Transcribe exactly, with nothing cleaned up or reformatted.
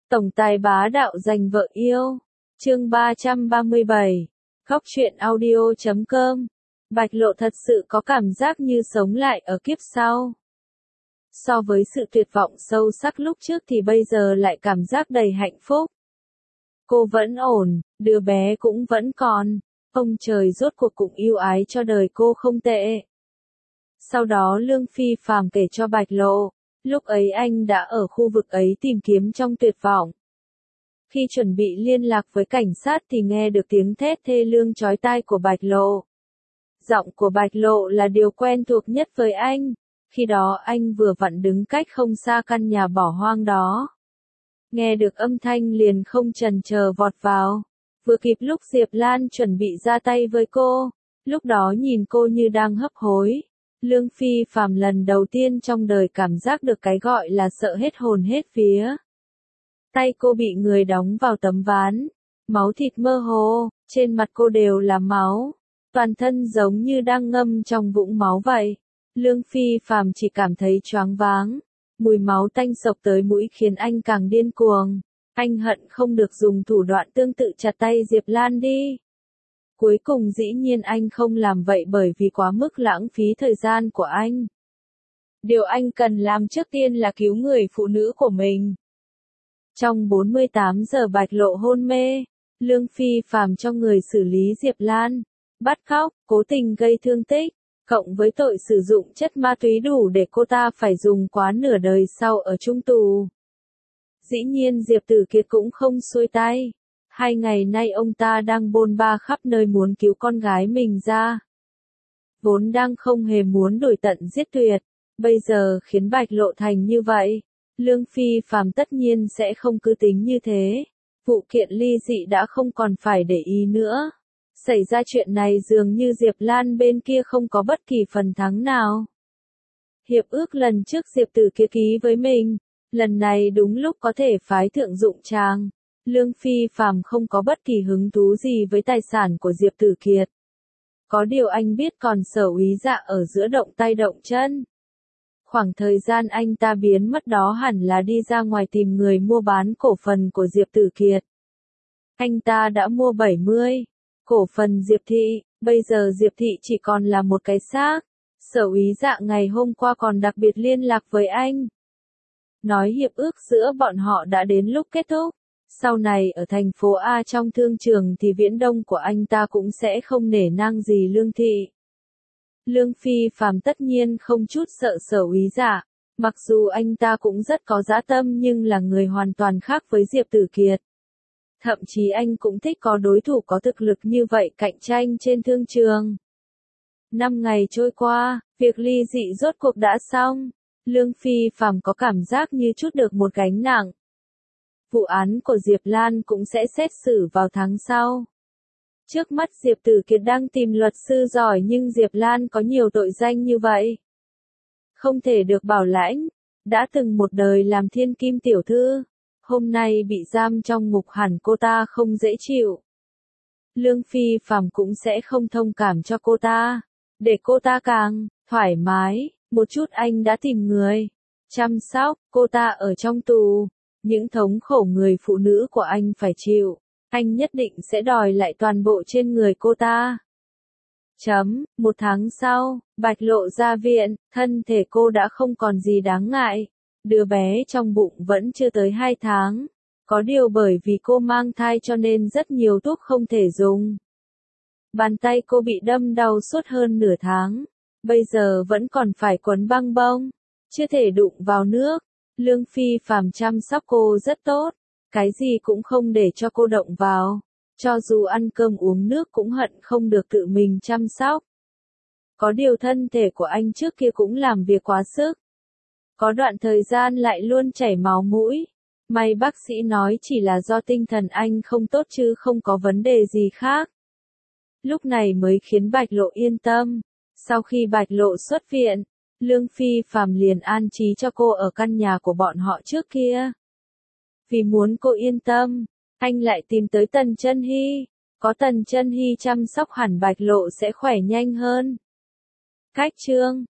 Tổng tài bá đạo giành vợ yêu. Chương ba trăm ba mươi bảy. Góc truyện audio chấm com. Bạch Lộ thật sự có cảm giác như sống lại ở kiếp sau. So với sự tuyệt vọng sâu sắc lúc trước thì bây giờ lại cảm giác đầy hạnh phúc. Cô vẫn ổn, đứa bé cũng vẫn còn. Ông trời rốt cuộc cũng yêu ái cho đời cô không tệ. Sau đó Lương Phi Phàm kể cho Bạch Lộ, lúc ấy anh đã ở khu vực ấy tìm kiếm trong tuyệt vọng. Khi chuẩn bị liên lạc với cảnh sát thì nghe được tiếng thét thê lương chói tai của Bạch Lộ. Giọng của Bạch Lộ là điều quen thuộc nhất với anh, khi đó anh vừa vặn đứng cách không xa căn nhà bỏ hoang đó. Nghe được âm thanh liền không chần chờ vọt vào, vừa kịp lúc Diệp Lan chuẩn bị ra tay với cô, lúc đó nhìn cô như đang hấp hối. Lương Phi Phàm lần đầu tiên trong đời cảm giác được cái gọi là sợ hết hồn hết vía. Tay cô bị người đóng vào tấm ván, máu thịt mơ hồ, trên mặt cô đều là máu, toàn thân giống như đang ngâm trong vũng máu vậy. Lương Phi Phàm chỉ cảm thấy choáng váng, mùi máu tanh sộc tới mũi khiến anh càng điên cuồng. Anh hận không được dùng thủ đoạn tương tự chặt tay Diệp Lan đi. Cuối cùng dĩ nhiên anh không làm vậy bởi vì quá mức lãng phí thời gian của anh. Điều anh cần làm trước tiên là cứu người phụ nữ của mình. Trong bốn mươi tám giờ Bạch Lộ hôn mê, Lương Phi Phàm cho người xử lý Diệp Lan, bắt cóc, cố tình gây thương tích, cộng với tội sử dụng chất ma túy đủ để cô ta phải dùng quá nửa đời sau ở chung tù. Dĩ nhiên Diệp Tử Kiệt cũng không xuôi tay. Hai ngày nay ông ta đang bôn ba khắp nơi muốn cứu con gái mình ra. Vốn đang không hề muốn đuổi tận giết tuyệt, bây giờ khiến Bạch Lộ thành như vậy. Lương Phi Phàm tất nhiên sẽ không cứ tính như thế. Vụ kiện ly dị đã không còn phải để ý nữa. Xảy ra chuyện này dường như Diệp Lan bên kia không có bất kỳ phần thắng nào. Hiệp ước lần trước Diệp Tử Kiệt ký với mình, lần này đúng lúc có thể phái thượng dụng chàng. Lương Phi Phàm không có bất kỳ hứng thú gì với tài sản của Diệp Tử Kiệt. Có điều anh biết còn Sở Úy Dạ ở giữa động tay động chân. Khoảng thời gian anh ta biến mất đó hẳn là đi ra ngoài tìm người mua bán cổ phần của Diệp Tử Kiệt. Anh ta đã mua bảy mươi cổ phần Diệp Thị, bây giờ Diệp Thị chỉ còn là một cái xác. Sở Úy Dạ ngày hôm qua còn đặc biệt liên lạc với anh. Nói hiệp ước giữa bọn họ đã đến lúc kết thúc. Sau này ở thành phố A trong thương trường thì viễn đông của anh ta cũng sẽ không nể nang gì Lương Thị. Lương Phi Phàm tất nhiên không chút sợ Sở Úy Dạ, mặc dù anh ta cũng rất có dã tâm nhưng là người hoàn toàn khác với Diệp Tử Kiệt. Thậm chí anh cũng thích có đối thủ có thực lực như vậy cạnh tranh trên thương trường. Năm ngày trôi qua, việc ly dị rốt cuộc đã xong. Lương Phi Phàm có cảm giác như trút được một gánh nặng. Vụ án của Diệp Lan cũng sẽ xét xử vào tháng sau. Trước mắt Diệp Tử Kiệt đang tìm luật sư giỏi nhưng Diệp Lan có nhiều tội danh như vậy. Không thể được bảo lãnh, đã từng một đời làm thiên kim tiểu thư, hôm nay bị giam trong ngục hẳn cô ta không dễ chịu. Lương Phi Phàm cũng sẽ không thông cảm cho cô ta, để cô ta càng thoải mái, một chút anh đã tìm người chăm sóc cô ta ở trong tù. Những thống khổ người phụ nữ của anh phải chịu, anh nhất định sẽ đòi lại toàn bộ trên người cô ta. Chấm, một tháng sau, Bạch Lộ ra viện, thân thể cô đã không còn gì đáng ngại. Đứa bé trong bụng vẫn chưa tới hai tháng. Có điều bởi vì cô mang thai cho nên rất nhiều thuốc không thể dùng. Bàn tay cô bị đâm đau suốt hơn nửa tháng. Bây giờ vẫn còn phải quấn băng bông, chưa thể đụng vào nước. Lương Phi Phàm chăm sóc cô rất tốt, cái gì cũng không để cho cô động vào, cho dù ăn cơm uống nước cũng hận không được tự mình chăm sóc. Có điều thân thể của anh trước kia cũng làm việc quá sức. Có đoạn thời gian lại luôn chảy máu mũi. May bác sĩ nói chỉ là do tinh thần anh không tốt chứ không có vấn đề gì khác. Lúc này mới khiến Bạch Lộ yên tâm. Sau khi Bạch Lộ xuất viện, Lương Phi Phàm liền an trí cho cô ở căn nhà của bọn họ trước kia. Vì muốn cô yên tâm, anh lại tìm tới Tần Chân Hy. Có Tần Chân Hy chăm sóc hẳn Bạch Lộ sẽ khỏe nhanh hơn. Cách chương